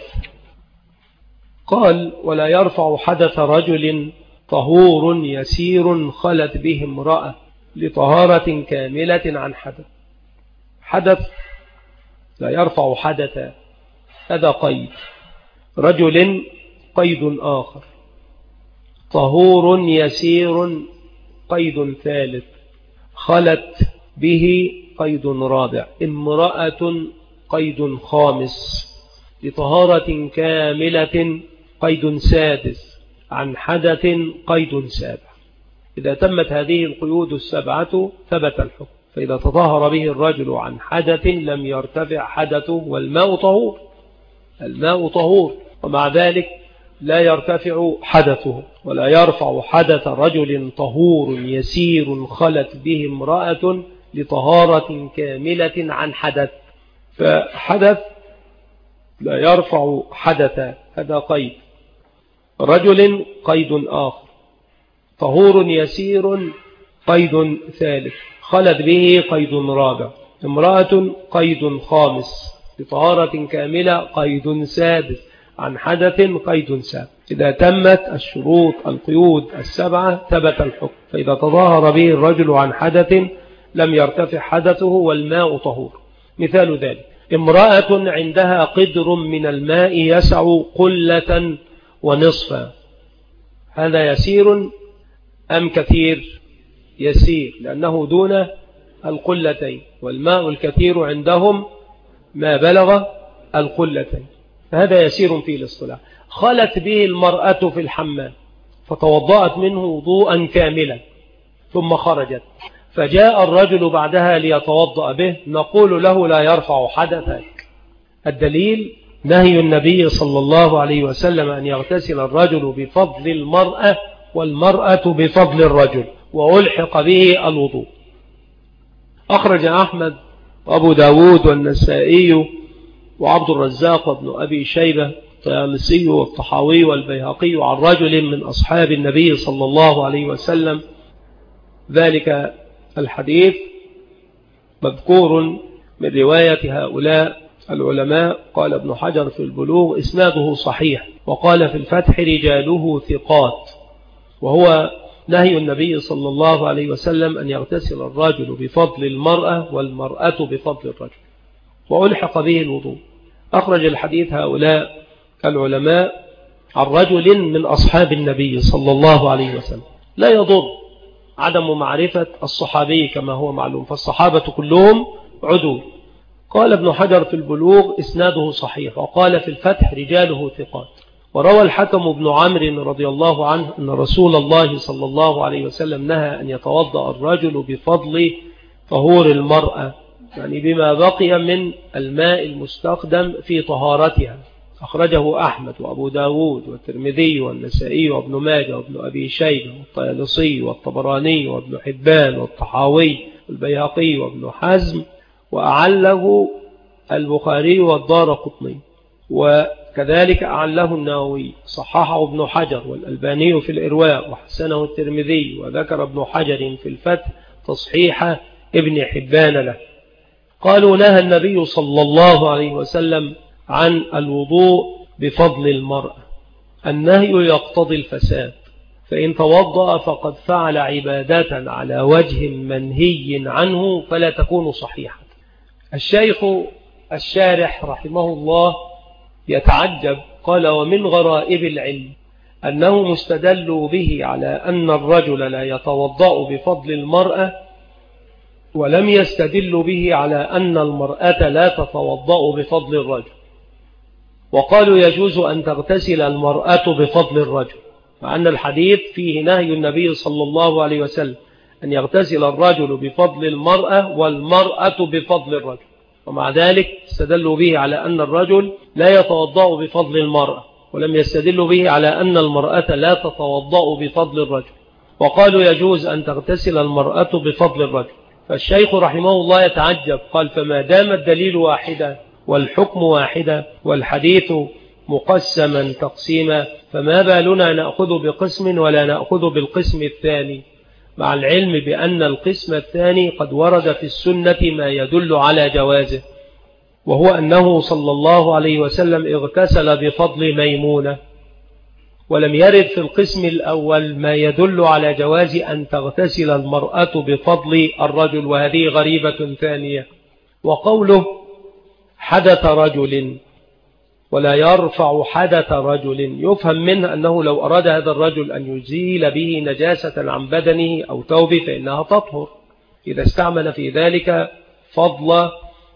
قال: ولا يرفع حدث رجل طهور يسير خلت به امرأة لطهارة كاملة عن حدث. حدث لا يرفع حدث، هذا قيد. رجل قيد آخر، طهور يسير قيد ثالث، خلت به قيد رابع، امرأة قيد خامس، لطهارة كاملة قيد سادس، عن حدث قيد سابع. إذا تمت هذه القيود السبعة ثبت الحكم. فإذا تطهر به الرجل عن حدث لم يرتفع حدثه، والماء طهور، الماء طهور، ومع ذلك لا يرتفع حدثه. ولا يرفع حدث رجل طهور يسير خلت به امرأة لطهارة كاملة عن حدث. فحدث لا يرفع حدث، هذا قيد. رجل قيد آخر، طهور يسير قيد ثالث، خلت به قيد رابع، امرأة قيد خامس، لطهارة كاملة قيد سادس، عن حدث قيد سابع. إذا تمت الشروط القيود السبعة ثبت الحكم. فإذا تظاهر به الرجل عن حدث لم يرتفع حدثه والماء طهور. مثال ذلك: امرأة عندها قدر من الماء يسع قلة ونصفا، هذا يسير أم كثير؟ يسير، لأنه دون القلتين، والماء الكثير عندهم ما بلغ القلتين، فهذا يسير في الاصطلاح. خلت به المرأة في الحمام فتوضأت منه وضوءا كاملا ثم خرجت، فجاء الرجل بعدها ليتوضأ به، نقول له لا يرفع حدثك. الدليل نهي النبي صلى الله عليه وسلم أن يغتسل الرجل بفضل المرأة والمرأة بفضل الرجل، وألحق به الوضوء. أخرج أحمد وأبو داود والنسائي وعبد الرزاق وابن أبي شيبة الطيالسي والطحاوي والبيهقي عن رجل من أصحاب النبي صلى الله عليه وسلم ذلك الحديث مذكور من رواية هؤلاء العلماء. قال ابن حجر في البلوغ إسناده صحيح، وقال في الفتح رجاله ثقات، وهو نهي النبي صلى الله عليه وسلم أن يغتسل الرجل بفضل المرأة والمرأة بفضل الرجل، وألحق به الوضوء. أخرج الحديث هؤلاء العلماء عن رجل من أصحاب النبي صلى الله عليه وسلم. لا يضر عدم معرفة الصحابي كما هو معلوم، فالصحابة كلهم عدول. قال ابن حجر في البلوغ إسناده صحيح، وقال في الفتح رجاله ثقات. وروى الحكم بن عمرو رضي الله عنه أن رسول الله صلى الله عليه وسلم نهى أن يتوضأ الرجل بفضل طهور المرأة، يعني بما بقي من الماء المستخدم في طهارتها. أخرجه أحمد وأبو داود والترمذي والنسائي وابن ماجه وابن أبي شيبة والطيالسي والطبراني وابن حبان والطحاوي والبيهقي وابن حزم، وأعله البخاري والدارقطني، وكذلك أعله النووي، صححه ابن حجر والألباني في الإرواء، وحسنه الترمذي، وذكر ابن حجر في الفتح تصحيح ابن حبان له. قالوا نهى النبي صلى الله عليه وسلم عن الوضوء بفضل المرأة. النهي يقتضي الفساد، فإن توضأ فقد فعل عبادة على وجه منهي عنه فلا تكون صحيحة. الشيخ الشارح رحمه الله يتعجب، قال: ومن غرائب العلم أنه مستدل به على أن الرجل لا يتوضأ بفضل المرأة، ولم يستدل به على أن المرأة لا تتوضأ بفضل الرجل. وقالوا يجوز أن تغتسل المرأة بفضل الرجل، مع أن الحديث فيه نهي النبي صلى الله عليه وسلم أن يغتسل الرجل بفضل المرأة والمرأة بفضل الرجل، ومع ذلك استدلوا به على أن الرجل لا يتوضأ بفضل المرأة، ولم يستدلوا به على أن المرأة لا تتوضأ بفضل الرجل. وقالوا يجوز أن تغتسل المرأة بفضل الرجل. فالشيخ رحمه الله يتعجب، قال: فما دام الدليل واحدا والحكم واحدا والحديث مقسما تقسيما، فما بالنا نأخذ بقسم ولا نأخذ بالقسم الثاني، مع العلم بأن القسم الثاني قد ورد في السنة ما يدل على جوازه، وهو أنه صلى الله عليه وسلم اغتسل بفضل ميمونة، ولم يرد في القسم الأول ما يدل على جواز أن تغتسل المرأة بفضل الرجل، وهذه غريبة ثانية. وقوله حدث رجل ولا يرفع حدث رجل، يفهم منه أنه لو أراد هذا الرجل أن يزيل به نجاسة عن بدنه أو ثوبه فإنها تطهر، إذا استعمل في ذلك فضل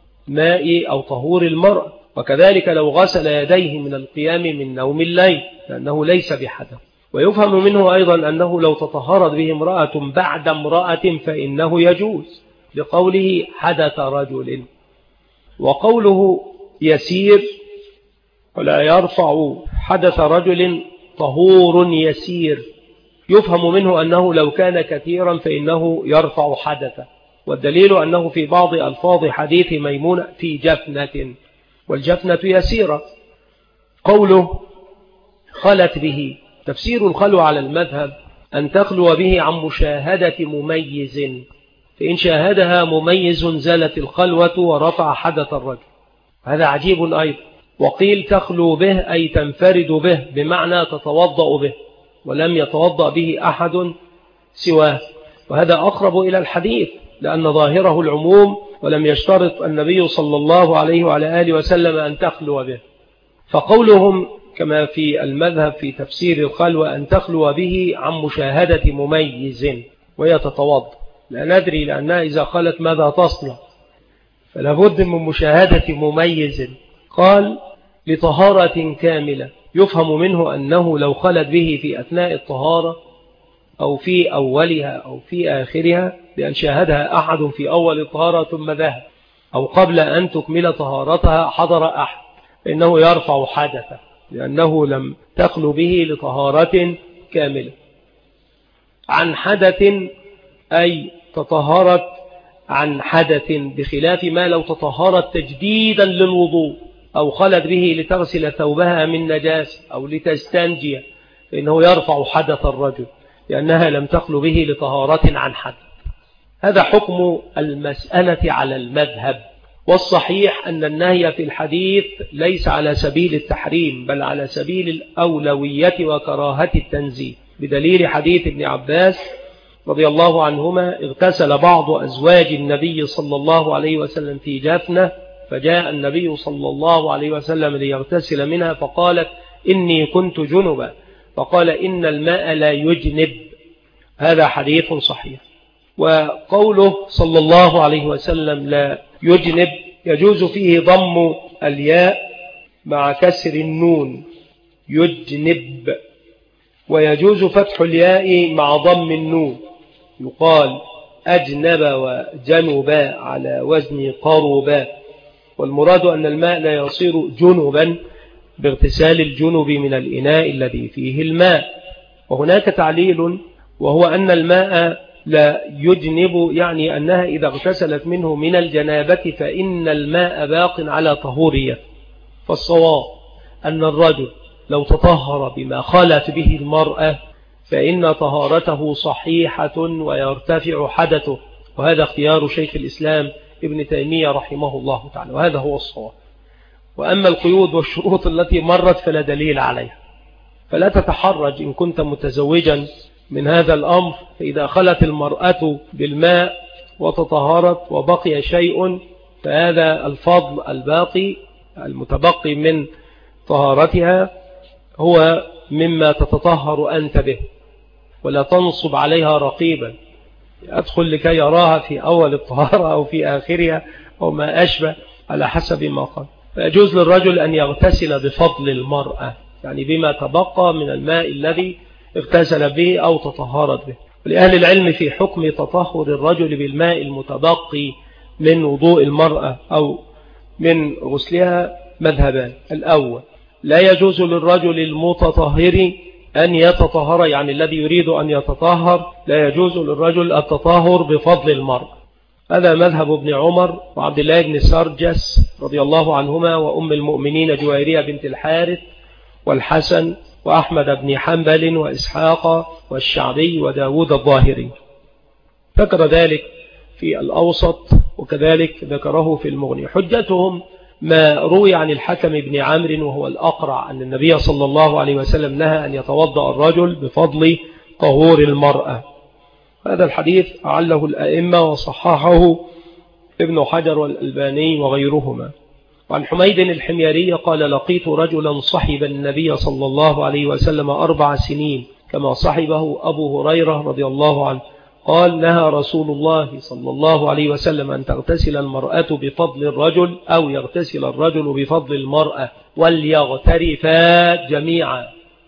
ماء أو طهور المرأة. وكذلك لو غسل يديه من القيام من نوم الليل لأنه ليس بحدث. ويفهم منه أيضا أنه لو تطهرت به امرأة بعد امرأة فإنه يجوز، لقوله حدث رجل. وقوله يسير ولا يرفع حدث رجل طهور يسير، يفهم منه أنه لو كان كثيرا فإنه يرفع حدثا، والدليل أنه في بعض ألفاظ حديث ميمونة في جفنة، والجفنة يسيرة. قوله خلت به، تفسير الخلو على المذهب أن تخلو به عن مشاهدة مميز، فإن شاهدها مميز زالت الخلوة ورفع حدث الرجل، هذا عجيب أيضا. وقيل تخلو به أي تنفرد به، بمعنى تتوضأ به ولم يتوضأ به أحد سواه، وهذا أقرب إلى الحديث، لأن ظاهره العموم ولم يشترط النبي صلى الله عليه وعلى آله وسلم أن تخلو به. فقولهم كما في المذهب في تفسير الخلوة أن تخلو به عن مشاهدة مميز وهي تتوضأ، لا ندري لأنها إذا خلت ماذا تصنع، فلا بد من مشاهدة مميز. قال لطهارة كاملة، يفهم منه أنه لو خلت به في أثناء الطهارة أو في أولها أو في آخرها، بأن شاهدها أحد في أول الطهارة ثم ذهب، أو قبل أن تكمل طهارتها حضر أحد، فإنه يرفع حدثه لأنه لم تخلو به لطهارة كاملة. عن حدث أي تطهرت عن حدث، بخلاف ما لو تطهرت تجديدا للوضوء أو خلت به لتغسل ثوبها من نجاسة أو لتستنجي، فإنه يرفع حدث الرجل لأنها لم تخلو به لطهارة عن حدث. هذا حكم المسألة على المذهب، والصحيح أن النهي في الحديث ليس على سبيل التحريم بل على سبيل الأولوية وكراهة التنزيه، بدليل حديث ابن عباس رضي الله عنهما: اغتسل بعض أزواج النبي صلى الله عليه وسلم في جافنة، فجاء النبي صلى الله عليه وسلم ليغتسل منها فقالت: إني كنت جنبا، فقال: إن الماء لا يجنب. هذا حديث صحيح. وقوله صلى الله عليه وسلم لا يجنب يجوز فيه ضم الياء مع كسر النون يجنب، ويجوز فتح الياء مع ضم النون، يقال أجنب وجنبا على وزن قربا، والمراد أن الماء لا يصير جنبا باغتسال الجنب من الإناء الذي فيه الماء. وهناك تعليل، وهو أن الماء لا يجنب يعني أنها إذا اغتسلت منه من الجنابة فإن الماء باق على طهورية. فالصواب أن الرجل لو تطهر بما خلت به المرأة فإن طهارته صحيحة ويرتفع حدثه، وهذا اختيار شيخ الإسلام ابن تيمية رحمه الله تعالى، وهذا هو الصواب. وأما القيود والشروط التي مرت فلا دليل عليها، فلا تتحرج إن كنت متزوجا من هذا الأمر، فإذا خلت المرأة بالماء وتطهرت وبقي شيء فهذا الفضل الباقي المتبقي من طهارتها هو مما تتطهر أنت به، ولا تنصب عليها رقيبا أدخل لكي يراها في أول الطهارة أو في آخرها أو ما أشبه على حسب ما قال. فيجوز للرجل أن يغتسل بفضل المرأة، يعني بما تبقى من الماء الذي اغتسل به أو تطهرت به. ولأهل العلم في حكم تطهر الرجل بالماء المتبقي من وضوء المرأة أو من غسلها مذهبان: الأول لا يجوز للرجل المتطهر أن يتطهر، يعني الذي يريد أن يتطهر لا يجوز للرجل التطهر بفضل المرأة، هذا مذهب ابن عمر وعبد الله بن سرجس رضي الله عنهما وأم المؤمنين جويرية بنت الحارث والحسن وأحمد بن حنبل وإسحاق والشعبي وداود الظاهري. ذكر ذلك في الأوسط وكذلك ذكره في المغني. حجتهم ما روي عن الحكم بن عمرو وهو الأقرع أن النبي صلى الله عليه وسلم نهى أن يتوضأ الرجل بفضل طهور المرأة. هذا الحديث أعله الأئمة وصححه ابن حجر والألباني وغيرهما. وعن حميد الحميري قال: لقيت رجلا صحب النبي صلى الله عليه وسلم 4 سنين كما صحبه أبو هريرة رضي الله عنه، قال: نهى رسول الله صلى الله عليه وسلم أن تغتسل المرأة بفضل الرجل أو يغتسل الرجل بفضل المرأة وليغترفا جميعا.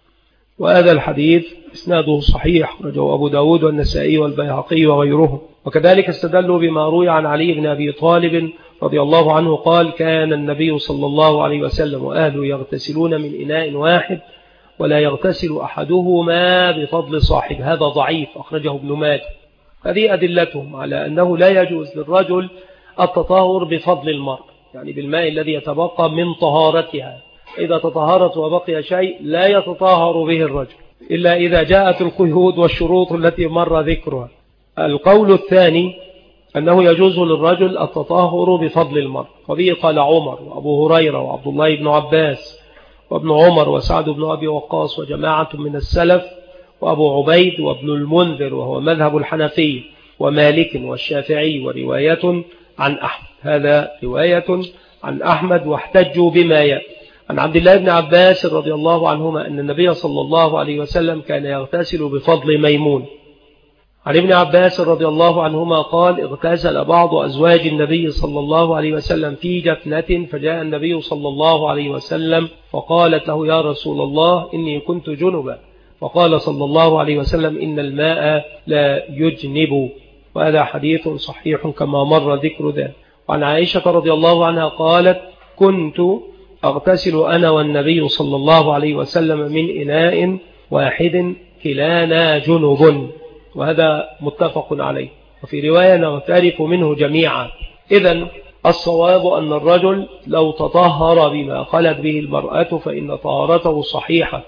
وهذا الحديث إسناده صحيح، رجو أبو داود والنسائي والبيهقي وغيرهم. وكذلك استدلوا بما روي عن علي بن أبي طالب رضي الله عنه قال: كان النبي صلى الله عليه وسلم وأهله يغتسلون من إناء واحد ولا يغتسل أحدهما بفضل صاحب. هذا ضعيف، أخرجه ابن ماجه. هذه أدلتهم على أنه لا يجوز للرجل التطهر بفضل المرأة، يعني بالماء الذي يتبقى من طهارتها. إذا تطهرت وبقي شيء لا يتطهر به الرجل إلا إذا جاءت القيود والشروط التي مر ذكرها. القول الثاني أنه يجوز للرجل التطهر بفضل المرأة، وبه قال عمر وأبو هريرة وعبد الله بن عباس وابن عمر وسعد بن أبي وقاص وجماعة من السلف وأبو عبيد وابن المنذر وهو مذهب الحنفي ومالك والشافعي ورواية عن أحمد. هذا رواية عن أحمد واحتجوا بما يأتي. عن عبد الله بن عباس رضي الله عنهما أن النبي صلى الله عليه وسلم كان يغتسل بفضل ميمون. عن ابن عباس رضي الله عنهما قال اغتسل بعض أزواج النبي صلى الله عليه وسلم في جفنة، فجاء النبي صلى الله عليه وسلم فقالت له يا رسول الله إني كنت جنبا، فقال صلى الله عليه وسلم إن الماء لا يجنب. وهذا حديث صحيح كما مر ذكر ذلك. وعن عائشة رضي الله عنها قالت كنت أغتسل أنا والنبي صلى الله عليه وسلم من إناء واحد كلانا جنب، وهذا متفق عليه. وفي رواية نغترف منه جميعا. إذن الصواب أن الرجل لو تطهر بما خلت به المرأة فإن طهارته صحيحة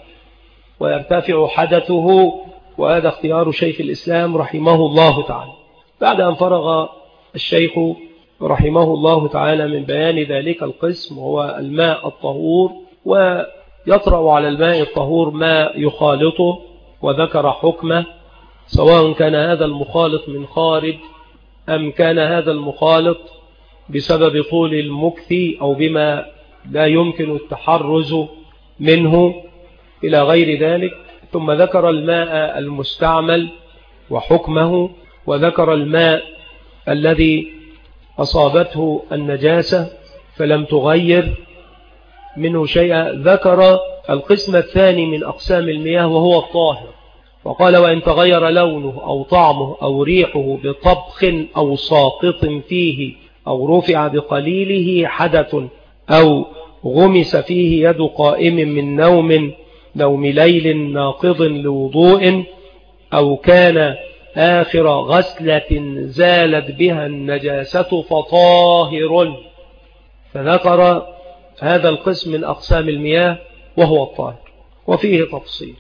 ويرتفع حدثه، وهذا اختيار شيخ الإسلام رحمه الله تعالى. بعد أن فرغ الشيخ رحمه الله تعالى من بيان ذلك القسم وهو الماء الطهور، ويطرأ على الماء الطهور ما يخالطه، وذكر حكمه سواء كان هذا المخالط من خارج أم كان هذا المخالط بسبب طول المكث أو بما لا يمكن التحرز منه إلى غير ذلك. ثم ذكر الماء المستعمل وحكمه، وذكر الماء الذي أصابته النجاسة فلم تغير منه شيئا. ذكر القسم الثاني من أقسام المياه وهو الطاهر، وقال وإن تغير لونه أو طعمه أو ريحه بطبخ أو ساقط فيه أو رفع بقليله حدث أو غمس فيه يد قائم من نوم ليل ناقض لوضوء أو كان آخر غسلة زالت بها النجاسة فطاهر. فذكر هذا القسم من أقسام المياه وهو الطاهر، وفيه تفصيل.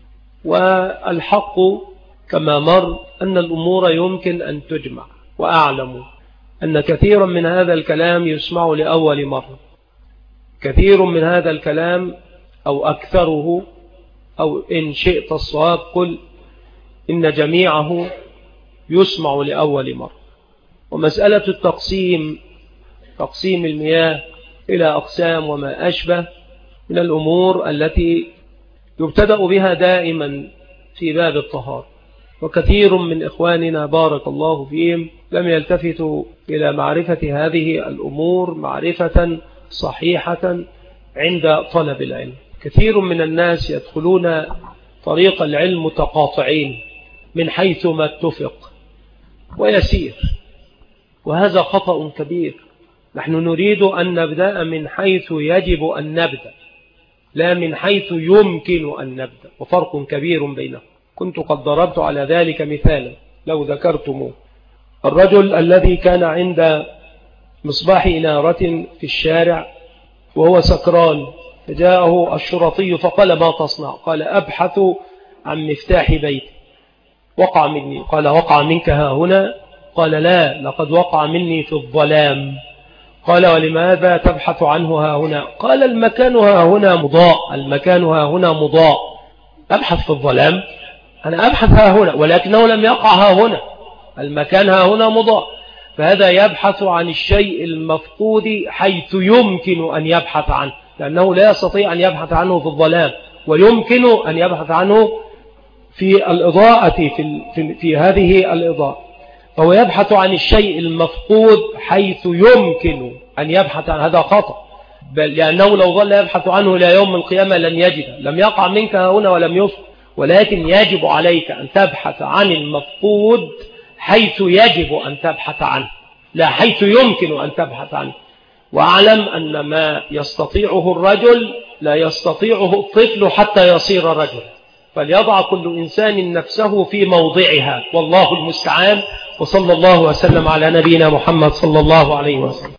والحق كما مر أن الأمور يمكن أن تجمع، وأعلم أن كثيرا من هذا الكلام يسمع لأول مرة. كثير من هذا الكلام أو أكثره، أو إن شئت الصواب قل إن جميعه يسمع لأول مرة. ومسألة تقسيم المياه إلى أقسام وما أشبه من الأمور التي يبتدأ بها دائما في باب الطهارة، وكثير من إخواننا بارك الله فيهم لم يلتفتوا إلى معرفة هذه الأمور معرفة صحيحة عند طلب العلم. كثير من الناس يدخلون طريق العلم متقاطعين من حيث ما اتفق ويسير، وهذا خطأ كبير. نحن نريد أن نبدأ من حيث يجب أن نبدأ، لا من حيث يمكن أن نبدأ، وفرق كبير بينهم. كنت قد ضربت على ذلك مثالا لو ذكرتموه. الرجل الذي كان عند مصباح إنارة في الشارع وهو سكران، فجاءه الشرطي فقال ما تصنع؟ قال أبحث عن مفتاح بيتي، وقع مني. قال وقع منك ها هنا؟ قال لا، لقد وقع مني في الظلام. قال ولماذا تبحث عنه ها هنا؟ قال المكان ها هنا مضاء، المكان ها هنا مضاء. أبحث في الظلام؟ أنا أبحث ها هنا، ولكنه لم يقع ها هنا، المكان ها هنا مضاء. فهذا يبحث عن الشيء المفقود حيث يمكن أن يبحث عنه، لأنه لا يستطيع أن يبحث عنه في الظلام، ويمكن أن يبحث عنه في الإضاءة في هذه الإضاءة. فهو يبحث عن الشيء المفقود حيث يمكن أن يبحث عن هذا خطأ، بل لأنه لو ظل يبحث عنه إلى يوم القيامة لن يجد، لم يقع منك هنا ولم يفقد. ولكن يجب عليك أن تبحث عن المفقود حيث يجب أن تبحث عنه، لا حيث يمكن أن تبحث عنه. وأعلم أن ما يستطيعه الرجل لا يستطيعه الطفل حتى يصير رجل، فليضع كل إنسان نفسه في موضعها، والله المستعان. وصلى الله وسلم على نبينا محمد صلى الله عليه وسلم.